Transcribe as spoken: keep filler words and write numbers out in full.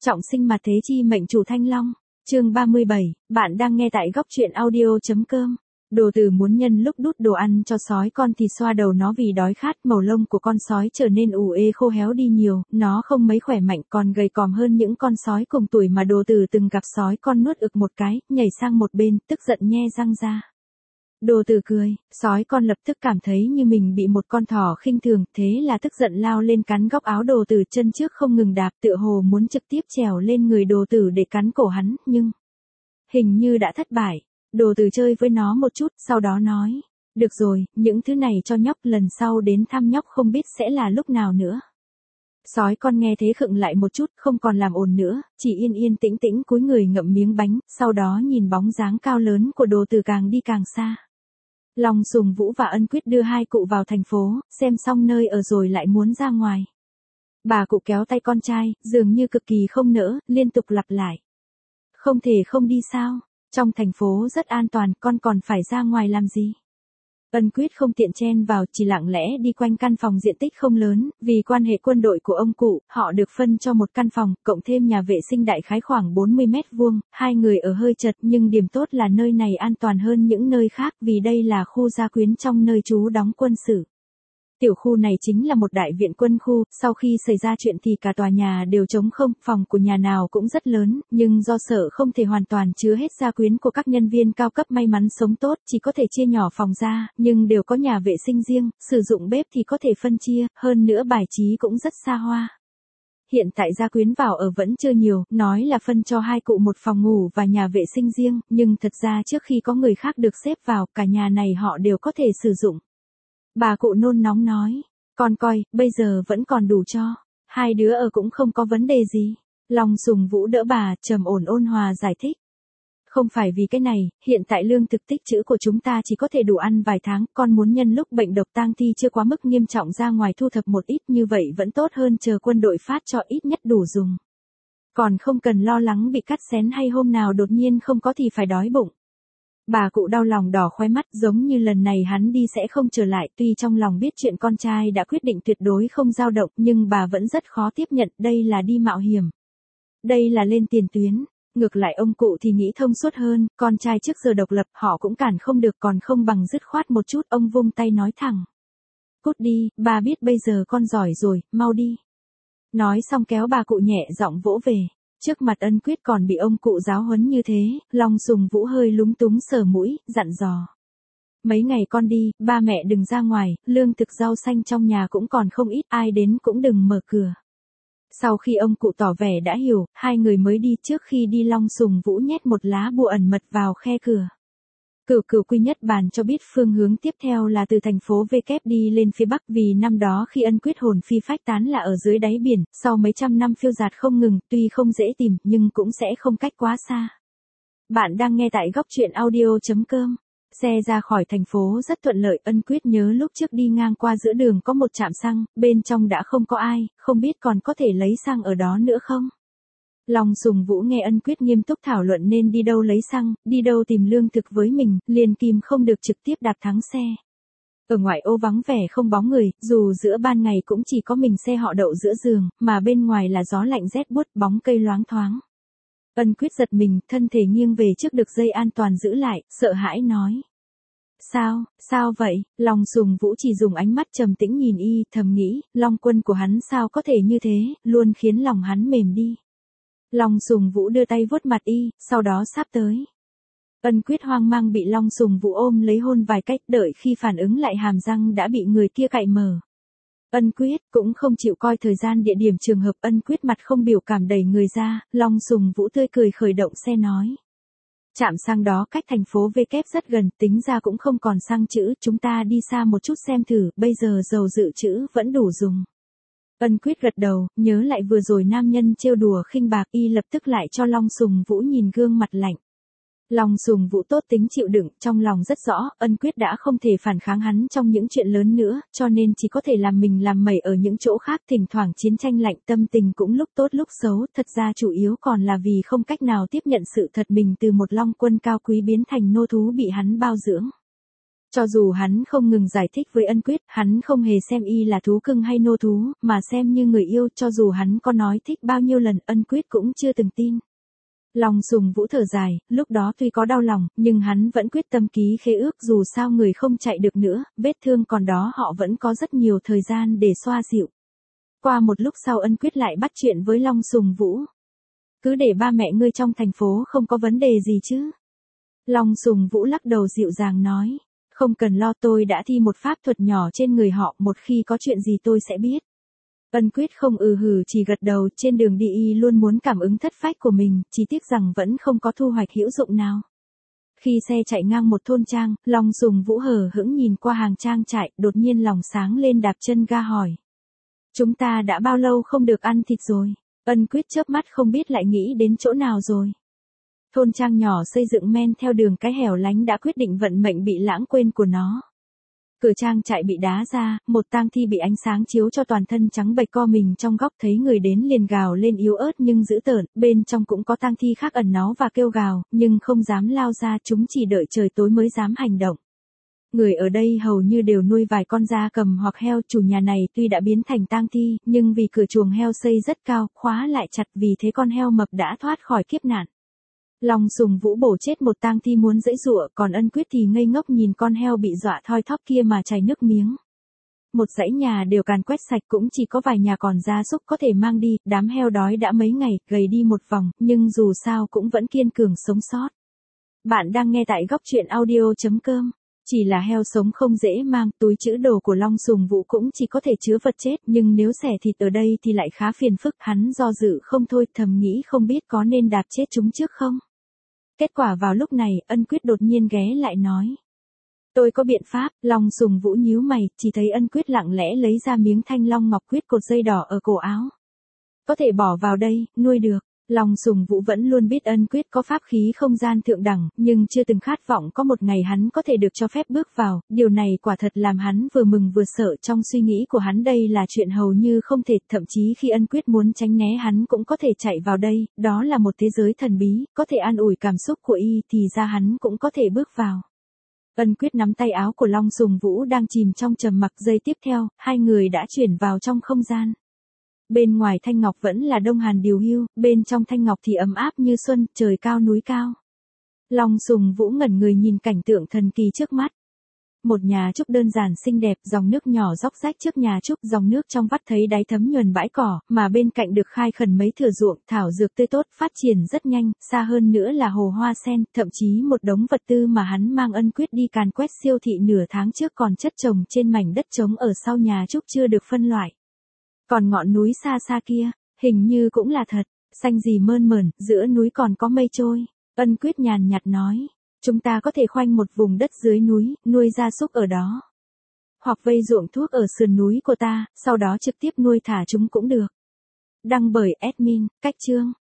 Trọng sinh mà thế chi mệnh chủ Thanh Long. Chương ba mươi bảy, bạn đang nghe tại góc truyện audio.com. Đồ Từ muốn nhân lúc đút đồ ăn cho sói con thì xoa đầu nó vì đói khát, màu lông của con sói trở nên ù ê khô héo đi nhiều, nó không mấy khỏe mạnh còn gầy còm hơn những con sói cùng tuổi mà Đồ Từ từng gặp. Sói con nuốt ực một cái, nhảy sang một bên, tức giận nhe răng ra. Đồ Từ cười, sói con lập tức cảm thấy như mình bị một con thỏ khinh thường, thế là tức giận lao lên cắn góc áo Đồ Từ, chân trước không ngừng đạp, tựa hồ muốn trực tiếp trèo lên người Đồ Từ để cắn cổ hắn, nhưng hình như đã thất bại. Đồ Từ chơi với nó một chút, sau đó nói, được rồi, những thứ này cho nhóc, lần sau đến thăm nhóc không biết sẽ là lúc nào nữa. Sói con nghe thế khựng lại một chút, không còn làm ồn nữa, chỉ yên yên tĩnh tĩnh cúi người ngậm miếng bánh, sau đó nhìn bóng dáng cao lớn của Đồ Từ càng đi càng xa. Long Sùng Vũ và Ân Quyết đưa hai cụ vào thành phố, xem xong nơi ở rồi lại muốn ra ngoài. Bà cụ kéo tay con trai, dường như cực kỳ không nỡ, liên tục lặp lại. Không thể không đi sao, trong thành phố rất an toàn, con còn phải ra ngoài làm gì? Ân Quyết không tiện chen vào, chỉ lặng lẽ đi quanh căn phòng diện tích không lớn, vì quan hệ quân đội của ông cụ, họ được phân cho một căn phòng, cộng thêm nhà vệ sinh đại khái khoảng bốn mươi mét vuông, hai người ở hơi chật nhưng điểm tốt là nơi này an toàn hơn những nơi khác vì đây là khu gia quyến trong nơi trú đóng quân sự. Tiểu khu này chính là một đại viện quân khu, sau khi xảy ra chuyện thì cả tòa nhà đều trống không, phòng của nhà nào cũng rất lớn, nhưng do sợ không thể hoàn toàn chứa hết gia quyến của các nhân viên cao cấp may mắn sống tốt, chỉ có thể chia nhỏ phòng ra, nhưng đều có nhà vệ sinh riêng, sử dụng bếp thì có thể phân chia, hơn nữa bài trí cũng rất xa hoa. Hiện tại gia quyến vào ở vẫn chưa nhiều, nói là phân cho hai cụ một phòng ngủ và nhà vệ sinh riêng, nhưng thật ra trước khi có người khác được xếp vào, cả nhà này họ đều có thể sử dụng. Bà cụ nôn nóng nói, con coi, bây giờ vẫn còn đủ cho, hai đứa ở cũng không có vấn đề gì. Long Sùng Vũ đỡ bà, trầm ổn ôn hòa giải thích. Không phải vì cái này, hiện tại lương thực tích trữ của chúng ta chỉ có thể đủ ăn vài tháng, con muốn nhân lúc bệnh độc tang thi chưa quá mức nghiêm trọng ra ngoài thu thập một ít, như vậy vẫn tốt hơn chờ quân đội phát cho ít nhất đủ dùng. Còn không cần lo lắng bị cắt xén hay hôm nào đột nhiên không có thì phải đói bụng. Bà cụ đau lòng đỏ khóe mắt, giống như lần này hắn đi sẽ không trở lại, tuy trong lòng biết chuyện con trai đã quyết định tuyệt đối không dao động, nhưng bà vẫn rất khó tiếp nhận, đây là đi mạo hiểm. Đây là lên tiền tuyến. Ngược lại ông cụ thì nghĩ thông suốt hơn, con trai trước giờ độc lập, họ cũng cản không được, còn không bằng dứt khoát một chút, ông vung tay nói thẳng. Cút đi, bà biết bây giờ con giỏi rồi, mau đi. Nói xong kéo bà cụ nhẹ giọng vỗ về. Trước mặt Ân Quyết còn bị ông cụ giáo huấn như thế, Long Sùng Vũ hơi lúng túng sờ mũi, dặn dò. Mấy ngày con đi, ba mẹ đừng ra ngoài, lương thực rau xanh trong nhà cũng còn không ít, ai đến cũng đừng mở cửa. Sau khi ông cụ tỏ vẻ đã hiểu, hai người mới đi. Trước khi đi Long Sùng Vũ nhét một lá bùa ẩn mật vào khe cửa. Cửu Cửu Quy Nhất Bàn cho biết phương hướng tiếp theo là từ thành phố V kép đi lên phía bắc, vì năm đó khi Ân Quyết hồn phi phách tán là ở dưới đáy biển, sau mấy trăm năm phiêu dạt không ngừng, tuy không dễ tìm nhưng cũng sẽ không cách quá xa. Bạn đang nghe tại góc truyện audio.com. Xe ra khỏi thành phố rất thuận lợi, Ân Quyết nhớ lúc trước đi ngang qua giữa đường có một trạm xăng, bên trong đã không có ai, không biết còn có thể lấy xăng ở đó nữa không? Long Sùng Vũ nghe Ân Quyết nghiêm túc thảo luận nên đi đâu lấy xăng, đi đâu tìm lương thực với mình, liền kìm không được trực tiếp đạp thắng xe. Ở ngoại ô vắng vẻ không bóng người, dù giữa ban ngày cũng chỉ có mình xe họ đậu giữa giường, mà bên ngoài là gió lạnh rét buốt, bóng cây loáng thoáng. Ân Quyết giật mình, thân thể nghiêng về trước được dây an toàn giữ lại, sợ hãi nói. Sao, sao vậy? Long Sùng Vũ chỉ dùng ánh mắt trầm tĩnh nhìn y, thầm nghĩ, Long Quân của hắn sao có thể như thế, luôn khiến lòng hắn mềm đi. Long Sùng Vũ đưa tay vuốt mặt y, sau đó sáp tới. Ân Quyết hoang mang bị Long Sùng Vũ ôm lấy hôn vài cách, đợi khi phản ứng lại hàm răng đã bị người kia cạy mở. Ân Quyết cũng không chịu coi thời gian địa điểm trường hợp, Ân Quyết mặt không biểu cảm đẩy người ra, Long Sùng Vũ tươi cười khởi động xe nói. Trạm xăng đó cách thành phố V kép rất gần, tính ra cũng không còn xăng trữ, chúng ta đi xa một chút xem thử, bây giờ dầu dự trữ vẫn đủ dùng. Ân Quyết gật đầu, nhớ lại vừa rồi nam nhân trêu đùa khinh bạc, y lập tức lại cho Long Sùng Vũ nhìn gương mặt lạnh. Long Sùng Vũ tốt tính chịu đựng, trong lòng rất rõ, Ân Quyết đã không thể phản kháng hắn trong những chuyện lớn nữa, cho nên chỉ có thể làm mình làm mẩy ở những chỗ khác, thỉnh thoảng chiến tranh lạnh, tâm tình cũng lúc tốt lúc xấu, thật ra chủ yếu còn là vì không cách nào tiếp nhận sự thật mình từ một Long Quân cao quý biến thành nô thú bị hắn bao dưỡng. Cho dù hắn không ngừng giải thích với Ân Quyết, hắn không hề xem y là thú cưng hay nô thú, mà xem như người yêu, cho dù hắn có nói thích bao nhiêu lần, Ân Quyết cũng chưa từng tin. Long Sùng Vũ thở dài, lúc đó tuy có đau lòng, nhưng hắn vẫn quyết tâm ký khế ước, dù sao người không chạy được nữa, vết thương còn đó họ vẫn có rất nhiều thời gian để xoa dịu. Qua một lúc sau Ân Quyết lại bắt chuyện với Long Sùng Vũ. Cứ để ba mẹ ngươi trong thành phố không có vấn đề gì chứ? Long Sùng Vũ lắc đầu dịu dàng nói. Không cần lo, tôi đã thi một pháp thuật nhỏ trên người họ, một khi có chuyện gì tôi sẽ biết. Ân Quyết không ừ hừ chỉ gật đầu, trên đường đi y luôn muốn cảm ứng thất phách của mình, chỉ tiếc rằng vẫn không có thu hoạch hữu dụng nào. Khi xe chạy ngang một thôn trang, Long Sùng Vũ hờ hững nhìn qua hàng trang trại, đột nhiên lòng sáng lên đạp chân ga hỏi. Chúng ta đã bao lâu không được ăn thịt rồi? Ân Quyết chớp mắt không biết lại nghĩ đến chỗ nào rồi. Thôn trang nhỏ xây dựng men theo đường cái hẻo lánh đã quyết định vận mệnh bị lãng quên của nó. Cửa trang trại bị đá ra, một tang thi bị ánh sáng chiếu cho toàn thân trắng bệch co mình trong góc, thấy người đến liền gào lên yếu ớt nhưng dữ tợn, bên trong cũng có tang thi khác ẩn náu và kêu gào, nhưng không dám lao ra, chúng chỉ đợi trời tối mới dám hành động. Người ở đây hầu như đều nuôi vài con gia cầm hoặc heo, chủ nhà này tuy đã biến thành tang thi, nhưng vì cửa chuồng heo xây rất cao, khóa lại chặt, vì thế con heo mập đã thoát khỏi kiếp nạn. Long Sùng Vũ bổ chết một tang thi muốn giãy giụa, còn Ân Quyết thì ngây ngốc nhìn con heo bị dọa thoi thóp kia mà chảy nước miếng. Một dãy nhà đều càn quét sạch, cũng chỉ có vài nhà còn gia súc có thể mang đi, đám heo đói đã mấy ngày, gầy đi một vòng, nhưng dù sao cũng vẫn kiên cường sống sót. Bạn đang nghe tại góc truyện audio chấm com. Chỉ là heo sống không dễ mang, túi trữ đồ của Long Sùng Vũ cũng chỉ có thể chứa vật chết, nhưng nếu xẻ thịt ở đây thì lại khá phiền phức, hắn do dự không thôi, thầm nghĩ không biết có nên đạp chết chúng trước không. Kết quả vào lúc này, Ân Quyết đột nhiên ghé lại nói. Tôi có biện pháp. Long Sùng Vũ nhíu mày, chỉ thấy Ân Quyết lặng lẽ lấy ra miếng thanh long ngọc quyết cột dây đỏ ở cổ áo. Có thể bỏ vào đây, nuôi được. Long Sùng Vũ vẫn luôn biết Ân Quyết có pháp khí không gian thượng đẳng, nhưng chưa từng khát vọng có một ngày hắn có thể được cho phép bước vào, điều này quả thật làm hắn vừa mừng vừa sợ. Trong suy nghĩ của hắn đây là chuyện hầu như không thể, thậm chí khi Ân Quyết muốn tránh né hắn cũng có thể chạy vào đây, đó là một thế giới thần bí, có thể an ủi cảm xúc của y, thì ra hắn cũng có thể bước vào. Ân Quyết nắm tay áo của Long Sùng Vũ đang chìm trong trầm mặc, giây tiếp theo, hai người đã chuyển vào trong không gian. Bên ngoài thanh ngọc vẫn là đông hàn điều hưu, bên trong thanh ngọc thì ấm áp như xuân, trời cao núi cao. Long Sùng Vũ ngẩn người nhìn cảnh tượng thần kỳ trước mắt. Một nhà trúc đơn giản xinh đẹp, dòng nước nhỏ róc rách trước nhà trúc, dòng nước trong vắt thấy đáy thấm nhuần bãi cỏ, mà bên cạnh được khai khẩn mấy thửa ruộng, thảo dược tươi tốt, phát triển rất nhanh, xa hơn nữa là hồ hoa sen, thậm chí một đống vật tư mà hắn mang Ân Quyết đi càn quét siêu thị nửa tháng trước còn chất trồng trên mảnh đất trống ở sau nhà trúc chưa được phân loại. Còn ngọn núi xa xa kia, hình như cũng là thật, xanh gì mơn mởn, giữa núi còn có mây trôi. Ân Quyết nhàn nhạt nói, chúng ta có thể khoanh một vùng đất dưới núi, nuôi gia súc ở đó. Hoặc vây ruộng thuốc ở sườn núi của ta, sau đó trực tiếp nuôi thả chúng cũng được. Đăng bởi admin, Cách Chương.